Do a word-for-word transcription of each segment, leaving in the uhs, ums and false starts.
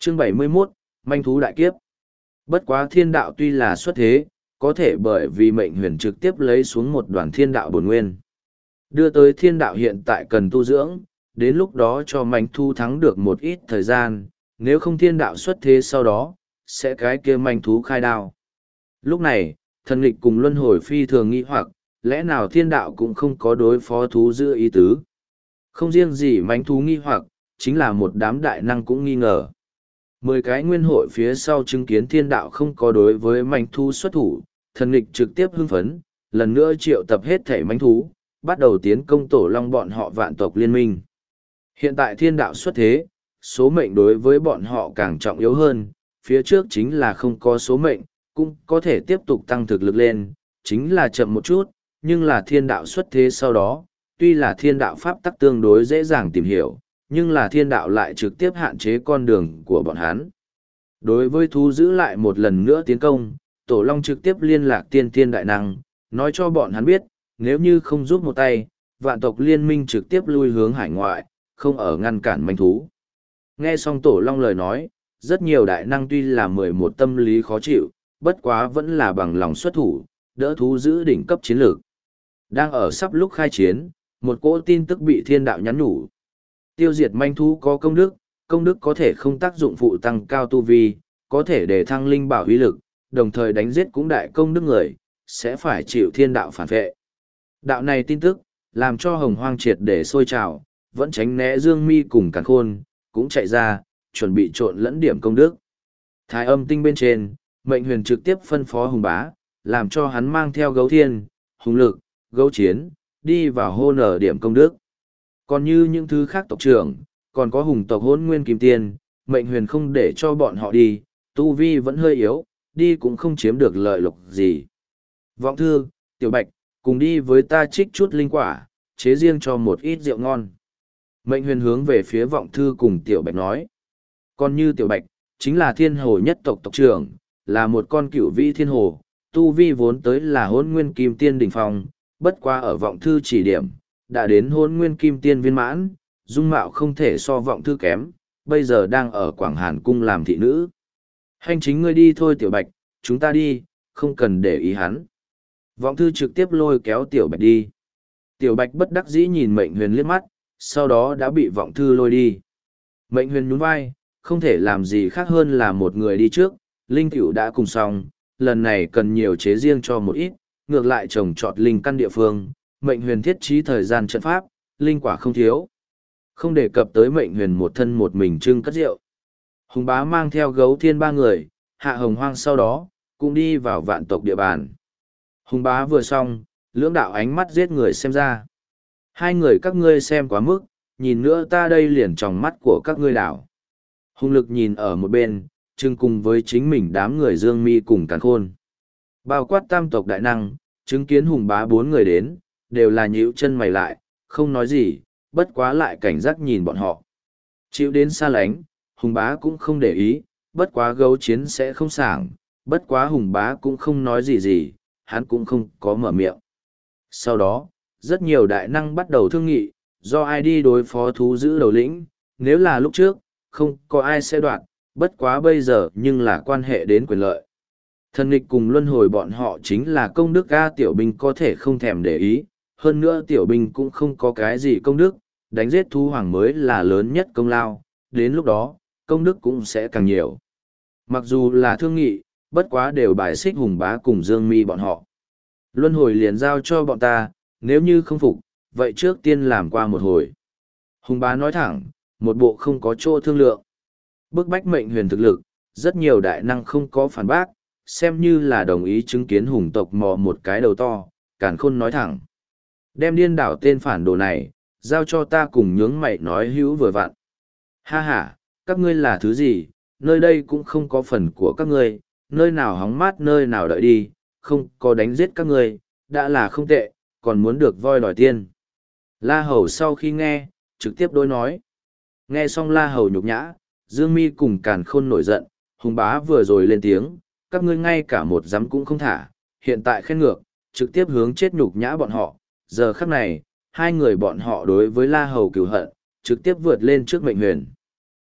Chương bảy mươi mốt, manh thú đại kiếp. Bất quá thiên đạo tuy là xuất thế, có thể bởi vì mệnh huyền trực tiếp lấy xuống một đoàn thiên đạo bổn nguyên. Đưa tới thiên đạo hiện tại cần tu dưỡng, đến lúc đó cho manh thú thắng được một ít thời gian, nếu không thiên đạo xuất thế sau đó, sẽ cái kia manh thú khai đao. Lúc này, thần nghịch cùng luân hồi phi thường nghĩ hoặc, lẽ nào thiên đạo cũng không có đối phó thú giữ ý tứ. Không riêng gì manh thú nghi hoặc, chính là một đám đại năng cũng nghi ngờ. Mười cái nguyên hội phía sau chứng kiến thiên đạo không có đối với manh thú xuất thủ, thần nghịch trực tiếp hưng phấn, lần nữa triệu tập hết thể manh thú, bắt đầu tiến công tổ long bọn họ vạn tộc liên minh. Hiện tại thiên đạo xuất thế, số mệnh đối với bọn họ càng trọng yếu hơn, phía trước chính là không có số mệnh, cũng có thể tiếp tục tăng thực lực lên, chính là chậm một chút, nhưng là thiên đạo xuất thế sau đó, tuy là thiên đạo pháp tắc tương đối dễ dàng tìm hiểu, nhưng là thiên đạo lại trực tiếp hạn chế con đường của bọn hắn. Đối với thú giữ lại một lần nữa tiến công, Tổ Long trực tiếp liên lạc tiên thiên đại năng, nói cho bọn hắn biết, nếu như không giúp một tay, vạn tộc liên minh trực tiếp lui hướng hải ngoại, không ở ngăn cản manh thú. Nghe xong Tổ Long lời nói, rất nhiều đại năng tuy là mười một tâm lý khó chịu, bất quá vẫn là bằng lòng xuất thủ, đỡ thú giữ đỉnh cấp chiến lược. Đang ở sắp lúc khai chiến, một cỗ tin tức bị thiên đạo nhắn nhủ. Tiêu diệt manh thú có công đức, công đức có thể không tác dụng phụ tăng cao tu vi, có thể để thăng linh bảo uy lực, đồng thời đánh giết cũng đại công đức người, sẽ phải chịu thiên đạo phản vệ. Đạo này tin tức, làm cho hồng hoang triệt để sôi trào, vẫn tránh né Dương Mi cùng Càn Khôn, cũng chạy ra, chuẩn bị trộn lẫn điểm công đức. Thái âm tinh bên trên, mệnh huyền trực tiếp phân phó hùng bá, làm cho hắn mang theo gấu thiên, hùng lực, gấu chiến, đi vào hô nở điểm công đức. Còn như những thứ khác tộc trưởng, còn có hùng tộc hôn nguyên kim tiên, mệnh huyền không để cho bọn họ đi, tu vi vẫn hơi yếu, đi cũng không chiếm được lợi lộc gì. Vọng thư, tiểu bạch, cùng đi với ta trích chút linh quả, chế riêng cho một ít rượu ngon. Mệnh huyền hướng về phía vọng thư cùng tiểu bạch nói. Còn như tiểu bạch, chính là thiên hồ nhất tộc tộc trưởng, là một con cửu vĩ thiên hồ, tu vi vốn tới là hôn nguyên kim tiên đỉnh phong, bất qua ở vọng thư chỉ điểm, đã đến hôn nguyên kim tiên viên mãn, dung mạo không thể so vọng thư kém, bây giờ đang ở Quảng Hàn Cung làm thị nữ. Hành chính ngươi đi thôi tiểu bạch, chúng ta đi, không cần để ý hắn. Vọng thư trực tiếp lôi kéo tiểu bạch đi. Tiểu bạch bất đắc dĩ nhìn mệnh huyền liếc mắt, sau đó đã bị vọng thư lôi đi. Mệnh huyền nhún vai, không thể làm gì khác hơn là một người đi trước, linh cửu đã cùng xong, lần này cần nhiều chế riêng cho một ít, ngược lại trồng trọt linh căn địa phương, mệnh huyền thiết trí thời gian trận pháp, linh quả không thiếu. Không đề cập tới mệnh huyền một thân một mình trưng cất rượu. Hùng bá mang theo gấu thiên ba người, hạ hồng hoang sau đó, cũng đi vào vạn tộc địa bàn. Hùng bá vừa xong, lưỡng đạo ánh mắt giết người xem ra. Hai người các ngươi xem quá mức, nhìn nữa ta đây liền tròng mắt của các ngươi đảo. Hùng lực nhìn ở một bên, trưng cùng với chính mình đám người Dương Mi cùng Càn Khôn. Bao quát tam tộc đại năng, chứng kiến hùng bá bốn người đến, đều là nhíu chân mày lại, không nói gì, bất quá lại cảnh giác nhìn bọn họ. Chịu đến xa lánh, hùng bá cũng không để ý, bất quá gấu chiến sẽ không sảng, bất quá hùng bá cũng không nói gì gì, hắn cũng không có mở miệng. Sau đó, rất nhiều đại năng bắt đầu thương nghị, do ai đi đối phó thú giữ đầu lĩnh, nếu là lúc trước, không có ai sẽ đoạt, bất quá bây giờ nhưng là quan hệ đến quyền lợi. Thần nghịch cùng luân hồi bọn họ chính là công đức A tiểu binh có thể không thèm để ý, hơn nữa tiểu binh cũng không có cái gì công đức, đánh giết thú hoàng mới là lớn nhất công lao, đến lúc đó, công đức cũng sẽ càng nhiều. Mặc dù là thương nghị, bất quá đều bài xích hùng bá cùng Dương Mi bọn họ. Luân hồi liền giao cho bọn ta, nếu như không phục, vậy trước tiên làm qua một hồi. Hùng bá nói thẳng, một bộ không có chỗ thương lượng. Bức bách mệnh huyền thực lực, rất nhiều đại năng không có phản bác, xem như là đồng ý chứng kiến hùng tộc mò một cái đầu to, Càn Khôn nói thẳng. Đem điên đảo tên phản đồ này, giao cho ta cùng nhướng mày nói hữu vừa vặn. Ha ha, các ngươi là thứ gì, nơi đây cũng không có phần của các ngươi, nơi nào hóng mát nơi nào đợi đi, không có đánh giết các ngươi, đã là không tệ, còn muốn được voi đòi tiên. La Hầu sau khi nghe, trực tiếp đối nói. Nghe xong La Hầu nhục nhã, Dương Mi cùng Càn Khôn nổi giận, hùng bá vừa rồi lên tiếng, các ngươi ngay cả một dám cũng không thả, hiện tại khen ngược, trực tiếp hướng chết nhục nhã bọn họ. Giờ khắc này, hai người bọn họ đối với La Hầu cừu hận, trực tiếp vượt lên trước mệnh huyền.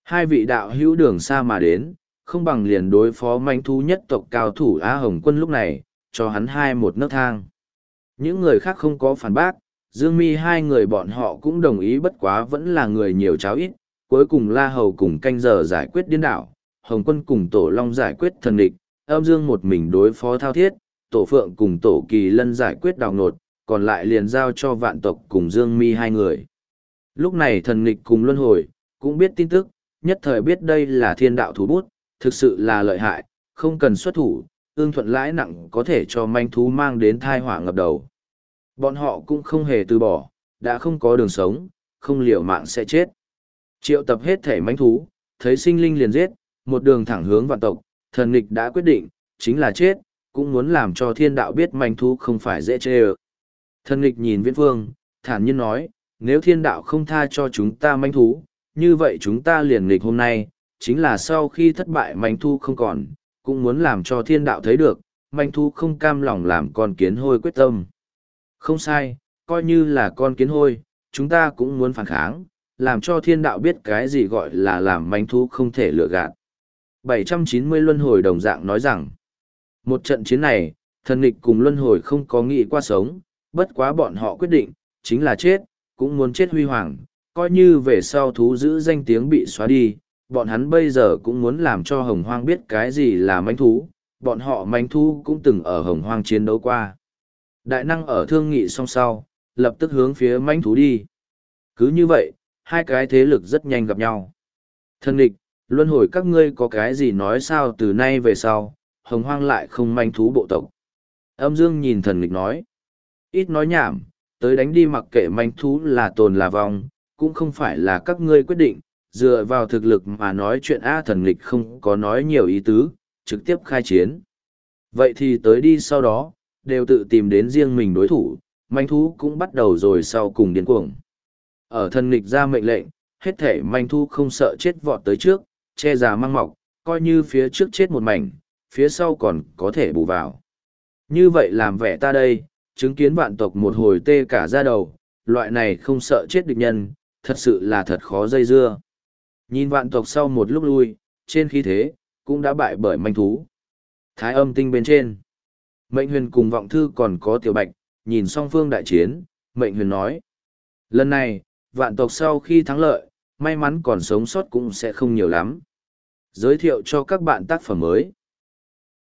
Hai vị đạo hữu đường xa mà đến, không bằng liền đối phó manh thú nhất tộc cao thủ Á Hồng Quân lúc này, cho hắn hai một nấc thang. Những người khác không có phản bác, Dương Mi hai người bọn họ cũng đồng ý, bất quá vẫn là người nhiều cháo ít, cuối cùng La Hầu cùng canh giờ giải quyết điên đảo, Hồng Quân cùng Tổ Long giải quyết thần địch, Âm Dương một mình đối phó Thao Thiết, Tổ Phượng cùng Tổ Kỳ Lân giải quyết đào nột, còn lại liền giao cho Vạn Tộc cùng Dương Mi hai người. Lúc này thần địch cùng Luân Hồi, cũng biết tin tức, nhất thời biết đây là thiên đạo thú bút, thực sự là lợi hại, không cần xuất thủ, ương thuận lãi nặng có thể cho manh thú mang đến thai họa ngập đầu. Bọn họ cũng không hề từ bỏ, đã không có đường sống, không liều mạng sẽ chết. Triệu tập hết thể manh thú, thấy sinh linh liền giết, một đường thẳng hướng Vạn Tộc, thần nghịch đã quyết định, chính là chết, cũng muốn làm cho thiên đạo biết manh thú không phải dễ chê ơ. Thần nghịch nhìn Viễn Phương, thản nhiên nói, nếu thiên đạo không tha cho chúng ta manh thú, như vậy chúng ta liền nghịch hôm nay, chính là sau khi thất bại manh thú không còn, cũng muốn làm cho thiên đạo thấy được, manh thú không cam lòng làm con kiến hôi quyết tâm. Không sai, coi như là con kiến hôi, chúng ta cũng muốn phản kháng, làm cho thiên đạo biết cái gì gọi là làm manh thú không thể lừa gạt. bảy trăm chín mươi Luân Hồi đồng dạng nói rằng, một trận chiến này, thần nghịch cùng Luân Hồi không có nghĩ qua sống, bất quá bọn họ quyết định, chính là chết, cũng muốn chết huy hoàng, coi như về sau thú giữ danh tiếng bị xóa đi, bọn hắn bây giờ cũng muốn làm cho Hồng Hoang biết cái gì là manh thú, bọn họ manh thú cũng từng ở Hồng Hoang chiến đấu qua. Đại năng ở thương nghị song sau, lập tức hướng phía manh thú đi. Cứ như vậy, hai cái thế lực rất nhanh gặp nhau. Thần nghịch, Luân Hồi các ngươi có cái gì nói sao từ nay về sau, Hồng Hoang lại không manh thú bộ tộc. Âm Dương nhìn thần nghịch nói, ít nói nhảm, tới đánh đi, mặc kệ manh thú là tồn là vong, cũng không phải là các ngươi quyết định, dựa vào thực lực mà nói chuyện A. Thần nghịch không có nói nhiều ý tứ, trực tiếp khai chiến. Vậy thì tới đi, sau đó, đều tự tìm đến riêng mình đối thủ, manh thú cũng bắt đầu rồi sau cùng điên cuồng. Ở thần nghịch ra mệnh lệnh, hết thể manh thú không sợ chết vọt tới trước, che già mang mọc, coi như phía trước chết một mảnh, phía sau còn có thể bù vào. Như vậy làm vẻ ta đây, chứng kiến vạn tộc một hồi tê cả da đầu, loại này không sợ chết địch nhân, thật sự là thật khó dây dưa. Nhìn vạn tộc sau một lúc lui, trên khí thế, cũng đã bại bởi manh thú. Thái âm tinh bên trên. Mệnh huyền cùng vọng thư còn có tiểu bạch, nhìn song phương đại chiến, mệnh huyền nói. Lần này, vạn tộc sau khi thắng lợi, may mắn còn sống sót cũng sẽ không nhiều lắm. Giới thiệu cho các bạn tác phẩm mới.